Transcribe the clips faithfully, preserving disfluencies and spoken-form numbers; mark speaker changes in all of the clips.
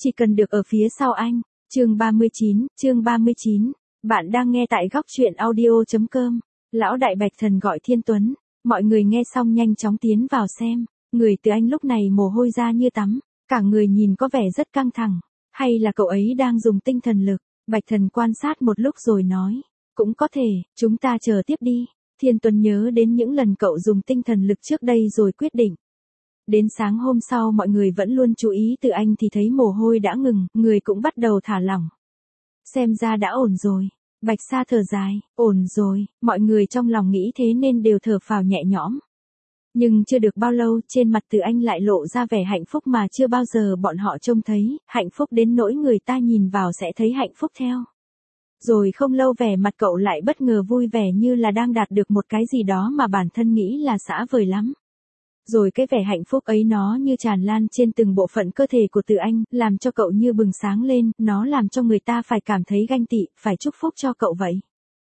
Speaker 1: chỉ cần được ở phía sau anh. Chương ba mươi chín, chương ba mươi chín. Bạn đang nghe tại góc truyện audio chấm com. Lão đại Bạch Thần gọi Thiên Tuấn, mọi người nghe xong nhanh chóng tiến vào xem. Người Từ Anh lúc này mồ hôi ra như tắm, cả người nhìn có vẻ rất căng thẳng, hay là cậu ấy đang dùng tinh thần lực? Bạch Thần quan sát một lúc rồi nói, cũng có thể, chúng ta chờ tiếp đi. Thiên Tuấn nhớ đến những lần cậu dùng tinh thần lực trước đây rồi quyết định. Đến sáng hôm sau mọi người vẫn luôn chú ý Từ Anh thì thấy mồ hôi đã ngừng, người cũng bắt đầu thả lỏng. Xem ra đã ổn rồi. Bạch Sa thở dài, ổn rồi, mọi người trong lòng nghĩ thế nên đều thở phào nhẹ nhõm. Nhưng chưa được bao lâu trên mặt Từ Anh lại lộ ra vẻ hạnh phúc mà chưa bao giờ bọn họ trông thấy, hạnh phúc đến nỗi người ta nhìn vào sẽ thấy hạnh phúc theo. Rồi không lâu vẻ mặt cậu lại bất ngờ vui vẻ như là đang đạt được một cái gì đó mà bản thân nghĩ là xã vời lắm. Rồi cái vẻ hạnh phúc ấy nó như tràn lan trên từng bộ phận cơ thể của Từ Anh, làm cho cậu như bừng sáng lên, nó làm cho người ta phải cảm thấy ganh tị, phải chúc phúc cho cậu vậy.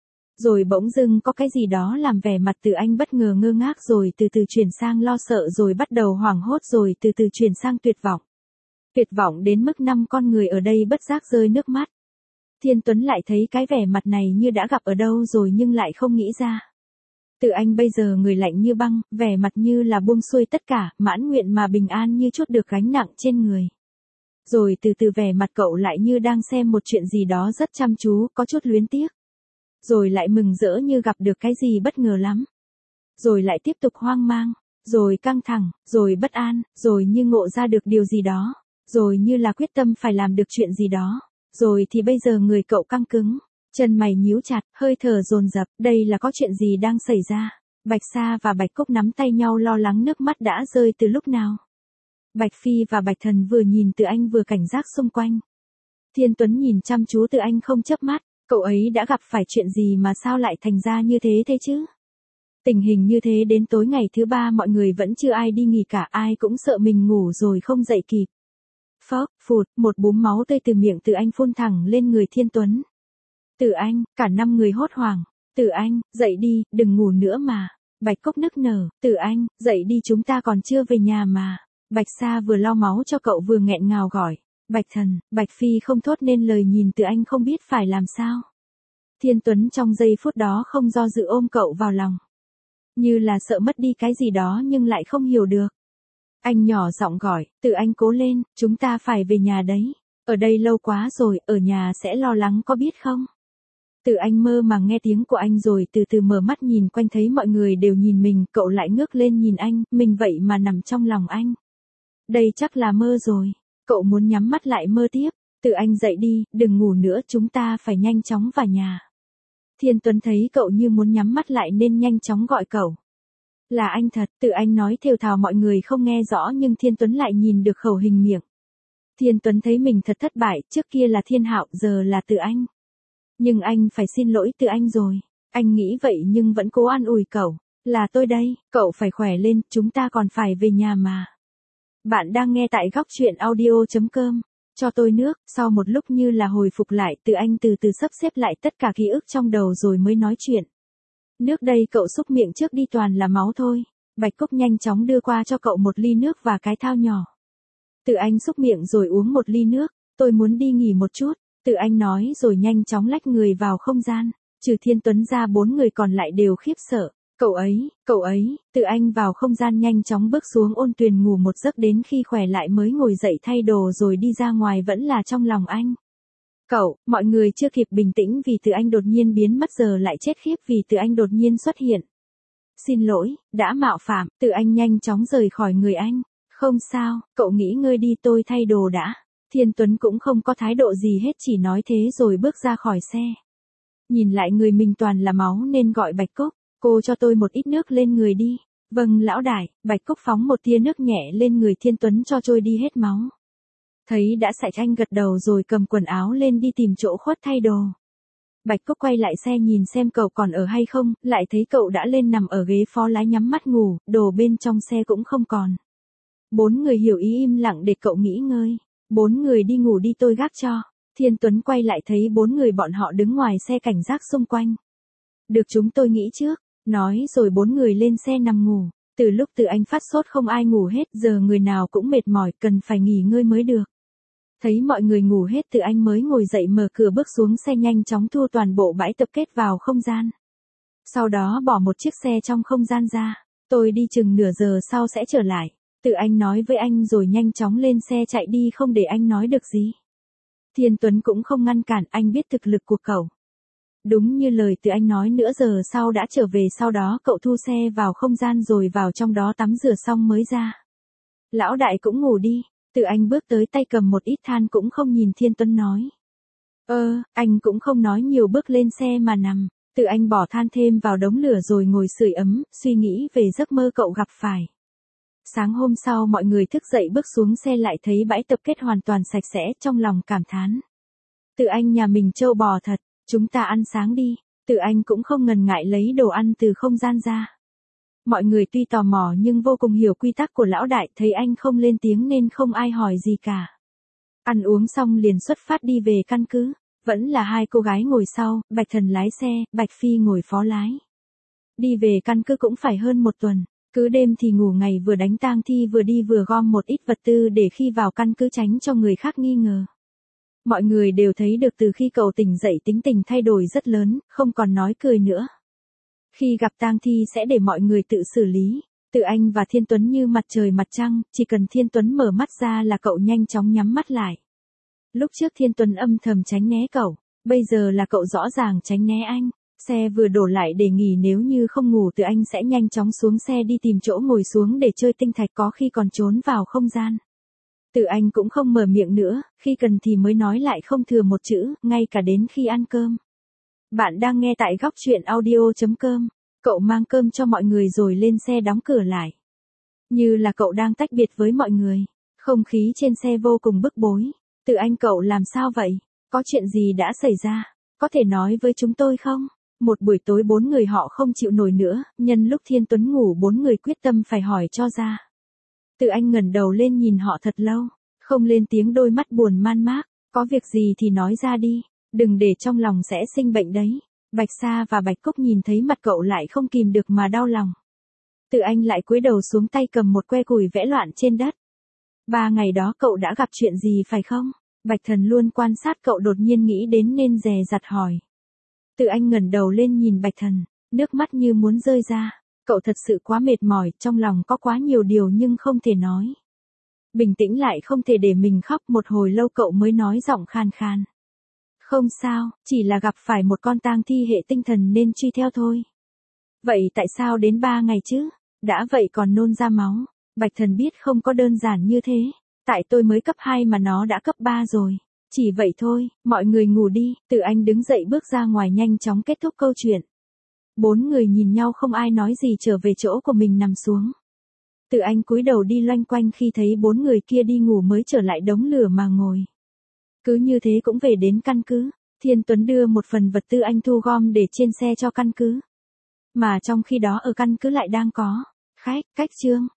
Speaker 1: Rồi bỗng dưng có cái gì đó làm vẻ mặt Từ Anh bất ngờ ngơ ngác rồi từ từ chuyển sang lo sợ rồi bắt đầu hoảng hốt rồi từ từ chuyển sang tuyệt vọng. Tuyệt vọng đến mức năm con người ở đây bất giác rơi nước mắt. Thiên Tuấn lại thấy cái vẻ mặt này như đã gặp ở đâu rồi nhưng lại không nghĩ ra. Từ Anh bây giờ người lạnh như băng, vẻ mặt như là buông xuôi tất cả, mãn nguyện mà bình an như chút được gánh nặng trên người. Rồi từ từ vẻ mặt cậu lại như đang xem một chuyện gì đó rất chăm chú, có chút luyến tiếc. Rồi lại mừng rỡ như gặp được cái gì bất ngờ lắm. Rồi lại tiếp tục hoang mang, rồi căng thẳng, rồi bất an, rồi như ngộ ra được điều gì đó, rồi như là quyết tâm phải làm được chuyện gì đó. Rồi thì bây giờ người cậu căng cứng. Chân mày nhíu chặt, hơi thở dồn dập, đây là có chuyện gì đang xảy ra? Bạch Sa và Bạch Cúc nắm tay nhau lo lắng nước mắt đã rơi từ lúc nào. Bạch Phi và Bạch Thần vừa nhìn Từ Anh vừa cảnh giác xung quanh. Thiên Tuấn nhìn chăm chú Từ Anh không chớp mắt, cậu ấy đã gặp phải chuyện gì mà sao lại thành ra như thế thế chứ? Tình hình như thế đến tối ngày thứ ba mọi người vẫn chưa ai đi nghỉ cả, ai cũng sợ mình ngủ rồi không dậy kịp. Phốc, phụt, một búng máu tươi từ miệng Từ Anh phun thẳng lên người Thiên Tuấn. Từ Anh, cả năm người hốt hoảng. Từ Anh, dậy đi, đừng ngủ nữa mà. Bạch Cúc nức nở, Từ Anh, dậy đi chúng ta còn chưa về nhà mà. Bạch Sa vừa lau máu cho cậu vừa nghẹn ngào gọi. Bạch Thần, Bạch Phi không thốt nên lời nhìn Từ Anh không biết phải làm sao. Thiên Tuấn trong giây phút đó không do dự ôm cậu vào lòng. Như là sợ mất đi cái gì đó nhưng lại không hiểu được. Anh nhỏ giọng gọi, Từ Anh cố lên, chúng ta phải về nhà đấy. Ở đây lâu quá rồi, ở nhà sẽ lo lắng có biết không? Từ Anh mơ màng nghe tiếng của anh rồi từ từ mở mắt nhìn quanh thấy mọi người đều nhìn mình, cậu lại ngước lên nhìn anh, mình vậy mà nằm trong lòng anh. Đây chắc là mơ rồi, cậu muốn nhắm mắt lại mơ tiếp. Từ Anh dậy đi, đừng ngủ nữa chúng ta phải nhanh chóng vào nhà. Thiên Tuấn thấy cậu như muốn nhắm mắt lại nên nhanh chóng gọi cậu. Là anh thật, Từ Anh nói thều thào mọi người không nghe rõ nhưng Thiên Tuấn lại nhìn được khẩu hình miệng. Thiên Tuấn thấy mình thật thất bại, trước kia là Thiên Hạo, giờ là Từ Anh. Nhưng anh phải xin lỗi Từ Anh rồi. Anh nghĩ vậy nhưng vẫn cố an ủi cậu. Là tôi đây, cậu phải khỏe lên, chúng ta còn phải về nhà mà. Bạn đang nghe tại góc truyện audio chấm com. Cho tôi nước, sau một lúc như là hồi phục lại, Từ Anh từ từ sắp xếp lại tất cả ký ức trong đầu rồi mới nói chuyện. Nước đây cậu xúc miệng trước đi toàn là máu thôi. Bạch Cúc nhanh chóng đưa qua cho cậu một ly nước và cái thao nhỏ. Từ Anh xúc miệng rồi uống một ly nước, tôi muốn đi nghỉ một chút. Từ Anh nói rồi nhanh chóng lách người vào không gian, trừ Thiên Tuấn ra bốn người còn lại đều khiếp sợ. Cậu ấy, cậu ấy, Từ Anh vào không gian nhanh chóng bước xuống ôn tuyền ngủ một giấc đến khi khỏe lại mới ngồi dậy thay đồ rồi đi ra ngoài vẫn là trong lòng anh. Cậu, mọi người chưa kịp bình tĩnh vì Từ Anh đột nhiên biến mất giờ lại chết khiếp vì Từ Anh đột nhiên xuất hiện. Xin lỗi, đã mạo phạm, Từ Anh nhanh chóng rời khỏi người anh. Không sao, cậu nghỉ ngơi đi tôi thay đồ đã. Thiên Tuấn cũng không có thái độ gì hết chỉ nói thế rồi bước ra khỏi xe. Nhìn lại người mình toàn là máu nên gọi Bạch Cúc, cô cho tôi một ít nước lên người đi. Vâng lão đại, Bạch Cúc phóng một tia nước nhẹ lên người Thiên Tuấn cho trôi đi hết máu. Thấy đã sạch anh gật đầu rồi cầm quần áo lên đi tìm chỗ khuất thay đồ. Bạch Cúc quay lại xe nhìn xem cậu còn ở hay không, lại thấy cậu đã lên nằm ở ghế phó lái nhắm mắt ngủ, đồ bên trong xe cũng không còn. Bốn người hiểu ý im lặng để cậu nghỉ ngơi. Bốn người đi ngủ đi tôi gác cho. Thiên Tuấn quay lại thấy bốn người bọn họ đứng ngoài xe cảnh giác xung quanh. Được chúng tôi nghĩ trước. Nói rồi bốn người lên xe nằm ngủ. Từ lúc Từ Anh phát sốt không ai ngủ hết giờ người nào cũng mệt mỏi cần phải nghỉ ngơi mới được. Thấy mọi người ngủ hết Từ Anh mới ngồi dậy mở cửa bước xuống xe nhanh chóng thu toàn bộ bãi tập kết vào không gian. Sau đó bỏ một chiếc xe trong không gian ra. Tôi đi chừng nửa giờ sau sẽ trở lại. Từ Anh nói với anh rồi nhanh chóng lên xe chạy đi không để anh nói được gì. Thiên Tuấn cũng không ngăn cản, anh biết thực lực của cậu. Đúng như lời Từ Anh nói, nửa giờ sau đã trở về, sau đó cậu thu xe vào không gian rồi vào trong đó tắm rửa xong mới ra. Lão đại cũng ngủ đi. Từ Anh bước tới tay cầm một ít than cũng không nhìn Thiên Tuấn nói. Ơ, anh cũng không nói nhiều, bước lên xe mà nằm. Từ Anh bỏ than thêm vào đống lửa rồi ngồi sưởi ấm, suy nghĩ về giấc mơ cậu gặp phải. Sáng hôm sau mọi người thức dậy bước xuống xe lại thấy bãi tập kết hoàn toàn sạch sẽ, trong lòng cảm thán. Từ Anh nhà mình trâu bò thật, chúng ta ăn sáng đi. Từ Anh cũng không ngần ngại lấy đồ ăn từ không gian ra. Mọi người tuy tò mò nhưng vô cùng hiểu quy tắc của lão đại, thấy anh không lên tiếng nên không ai hỏi gì cả. Ăn uống xong liền xuất phát đi về căn cứ. Vẫn là hai cô gái ngồi sau, Bạch Thần lái xe, Bạch Phi ngồi phó lái. Đi về căn cứ cũng phải hơn một tuần. Cứ đêm thì ngủ, ngày vừa đánh tang thi vừa đi vừa gom một ít vật tư để khi vào căn cứ tránh cho người khác nghi ngờ. Mọi người đều thấy được từ khi cậu tỉnh dậy tính tình thay đổi rất lớn, không còn nói cười nữa. Khi gặp tang thi sẽ để mọi người tự xử lý. Từ Anh và Thiên Tuấn như mặt trời mặt trăng, chỉ cần Thiên Tuấn mở mắt ra là cậu nhanh chóng nhắm mắt lại. Lúc trước Thiên Tuấn âm thầm tránh né cậu, bây giờ là cậu rõ ràng tránh né anh. Xe vừa đổ lại để nghỉ, nếu như không ngủ Từ Anh sẽ nhanh chóng xuống xe đi tìm chỗ ngồi xuống để chơi tinh thạch, có khi còn trốn vào không gian. Từ Anh cũng không mở miệng nữa, khi cần thì mới nói lại không thừa một chữ, ngay cả đến khi ăn cơm. Bạn đang nghe tại góc truyện audio chấm com. Cậu mang cơm cho mọi người rồi lên xe đóng cửa lại. Như là cậu đang tách biệt với mọi người. Không khí trên xe vô cùng bức bối. Từ Anh, cậu làm sao vậy? Có chuyện gì đã xảy ra? Có thể nói với chúng tôi không? Một buổi tối bốn người họ không chịu nổi nữa, nhân lúc Thiên Tuấn ngủ bốn người quyết tâm phải hỏi cho ra. Từ Anh ngẩng đầu lên nhìn họ thật lâu, không lên tiếng, đôi mắt buồn man mác. Có việc gì thì nói ra đi, đừng để trong lòng sẽ sinh bệnh đấy. Bạch Sa và Bạch Cúc nhìn thấy mặt cậu lại không kìm được mà đau lòng. Từ Anh lại cúi đầu xuống, tay cầm một que củi vẽ loạn trên đất. Ba ngày đó cậu đã gặp chuyện gì phải không? Bạch Thần luôn quan sát cậu đột nhiên nghĩ đến nên dè dặt hỏi. Từ Anh ngẩng đầu lên nhìn Bạch Thần, nước mắt như muốn rơi ra. Cậu thật sự quá mệt mỏi, trong lòng có quá nhiều điều nhưng không thể nói. Bình tĩnh lại, không thể để mình khóc, một hồi lâu cậu mới nói giọng khan khan. Không sao, chỉ là gặp phải một con tang thi hệ tinh thần nên truy theo thôi. Vậy tại sao đến ba ngày chứ? Đã vậy còn nôn ra máu. Bạch Thần biết không có đơn giản như thế. Tại tôi mới cấp hai mà nó đã cấp ba rồi. Chỉ vậy thôi, mọi người ngủ đi. Từ Anh đứng dậy bước ra ngoài nhanh chóng kết thúc câu chuyện. Bốn người nhìn nhau không ai nói gì, trở về chỗ của mình nằm xuống. Từ Anh cúi đầu đi loanh quanh, khi thấy bốn người kia đi ngủ mới trở lại đống lửa mà ngồi. Cứ như thế cũng về đến căn cứ. Thiên Tuấn đưa một phần vật tư anh thu gom để trên xe cho căn cứ. Mà trong khi đó ở căn cứ lại đang có khách, cách Trương.